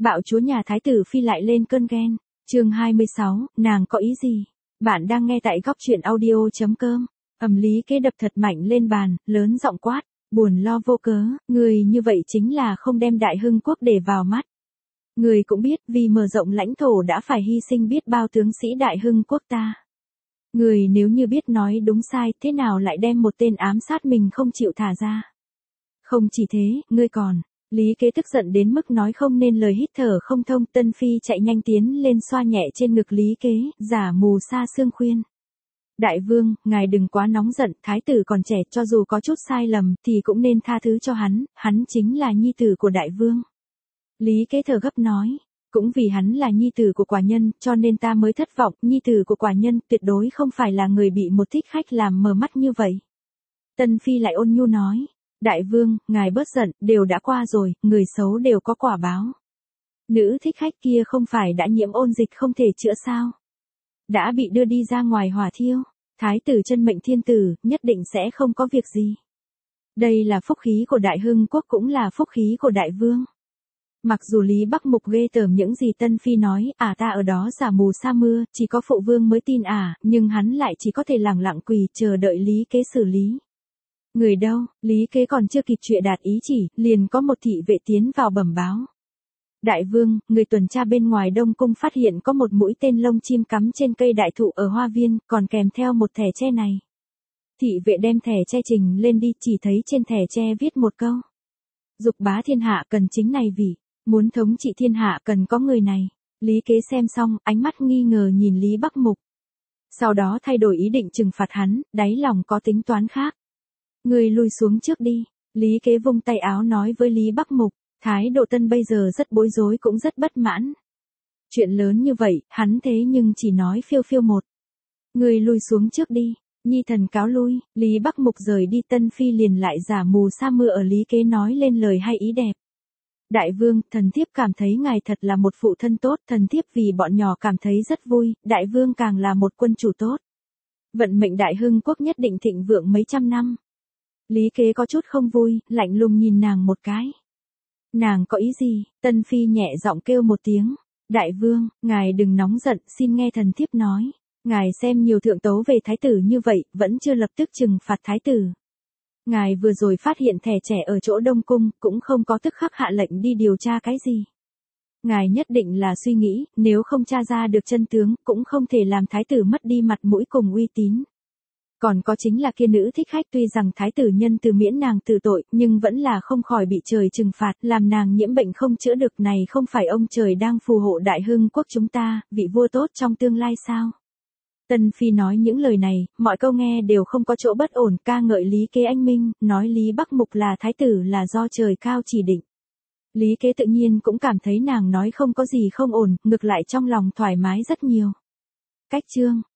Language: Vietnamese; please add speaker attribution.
Speaker 1: Bạo chúa nhà Thái tử Phi lại lên cơn ghen. Chương 26, nàng có ý gì? Bạn đang nghe tại góc truyện audio.com. Lý Kế đập thật mạnh lên bàn, lớn giọng quát, buồn lo vô cớ, người như vậy chính là không đem Đại Hưng quốc để vào mắt. Người cũng biết vì mở rộng lãnh thổ đã phải hy sinh biết bao tướng sĩ Đại Hưng quốc ta. Người nếu như biết nói đúng sai, thế nào lại đem một tên ám sát mình không chịu thả ra? Không chỉ thế, ngươi còn. Lý Kế tức giận đến mức nói không nên lời, hít thở không thông. Tân Phi chạy nhanh tiến lên xoa nhẹ trên ngực Lý Kế, giả mù sa sương khuyên. Đại vương, ngài đừng quá nóng giận, thái tử còn trẻ, cho dù có chút sai lầm thì cũng nên tha thứ cho hắn chính là nhi tử của đại vương. Lý Kế thở gấp nói, cũng vì hắn là nhi tử của quả nhân, cho nên ta mới thất vọng, nhi tử của quả nhân tuyệt đối không phải là người bị một thích khách làm mờ mắt như vậy. Tân Phi lại ôn nhu nói, đại vương, ngài bớt giận, đều đã qua rồi, người xấu đều có quả báo. Nữ thích khách kia không phải đã nhiễm ôn dịch không thể chữa sao? Đã bị đưa đi ra ngoài hỏa thiêu, thái tử chân mệnh thiên tử, nhất định sẽ không có việc gì. Đây là phúc khí của Đại Hưng quốc, cũng là phúc khí của đại vương. Mặc dù Lý Bắc Mục ghê tởm những gì Tân Phi nói, ta ở đó giả mù sa mưa, chỉ có phụ vương mới tin nhưng hắn lại chỉ có thể lẳng lặng quỳ chờ đợi Lý Kế xử lý. Người đâu? Lý Kế còn chưa kịp trụy đạt ý chỉ, liền có một thị vệ tiến vào bẩm báo. Đại vương, người tuần tra bên ngoài Đông Cung phát hiện có một mũi tên lông chim cắm trên cây đại thụ ở hoa viên, còn kèm theo một thẻ tre này. Thị vệ đem thẻ tre trình lên đi, chỉ thấy trên thẻ tre viết một câu. Dục bá thiên hạ cần chính này vì, muốn thống trị thiên hạ cần có người này. Lý Kế xem xong, ánh mắt nghi ngờ nhìn Lý Bắc Mục. Sau đó thay đổi ý định trừng phạt hắn, đáy lòng có tính toán khác. Người lui xuống trước đi. Lý Kế vung tay áo nói với Lý Bắc Mục. Thái độ Tân bây giờ rất bối rối cũng rất bất mãn. Chuyện lớn như vậy, hắn thế nhưng chỉ nói phiêu phiêu một. Người lui xuống trước đi. Nhi thần cáo lui. Lý Bắc Mục rời đi. Tân Phi liền lại giả mù sa mưa ở Lý Kế nói lên lời hay ý đẹp. Đại vương, thần thiếp cảm thấy ngài thật là một phụ thân tốt, thần thiếp vì bọn nhỏ cảm thấy rất vui, đại vương càng là một quân chủ tốt. Vận mệnh Đại Hưng quốc nhất định thịnh vượng mấy trăm năm. Lý Kế có chút không vui, lạnh lùng nhìn nàng một cái. Nàng có ý gì? Tân Phi nhẹ giọng kêu một tiếng. Đại vương, ngài đừng nóng giận, xin nghe thần thiếp nói. Ngài xem nhiều thượng tấu về thái tử như vậy, vẫn chưa lập tức trừng phạt thái tử. Ngài vừa rồi phát hiện thẻ trẻ ở chỗ Đông Cung, cũng không có tức khắc hạ lệnh đi điều tra cái gì. Ngài nhất định là suy nghĩ, nếu không tra ra được chân tướng, cũng không thể làm thái tử mất đi mặt mũi cùng uy tín. Còn có chính là kia nữ thích khách, tuy rằng thái tử nhân từ miễn nàng từ tội, nhưng vẫn là không khỏi bị trời trừng phạt, làm nàng nhiễm bệnh không chữa được. Này không phải ông trời đang phù hộ Đại Hưng quốc chúng ta, vị vua tốt trong tương lai sao? Tân Phi nói những lời này, mọi câu nghe đều không có chỗ bất ổn, ca ngợi Lý Kế anh minh, nói Lý Bắc Mục là thái tử là do trời cao chỉ định. Lý Kế tự nhiên cũng cảm thấy nàng nói không có gì không ổn, ngược lại trong lòng thoải mái rất nhiều. Cách chương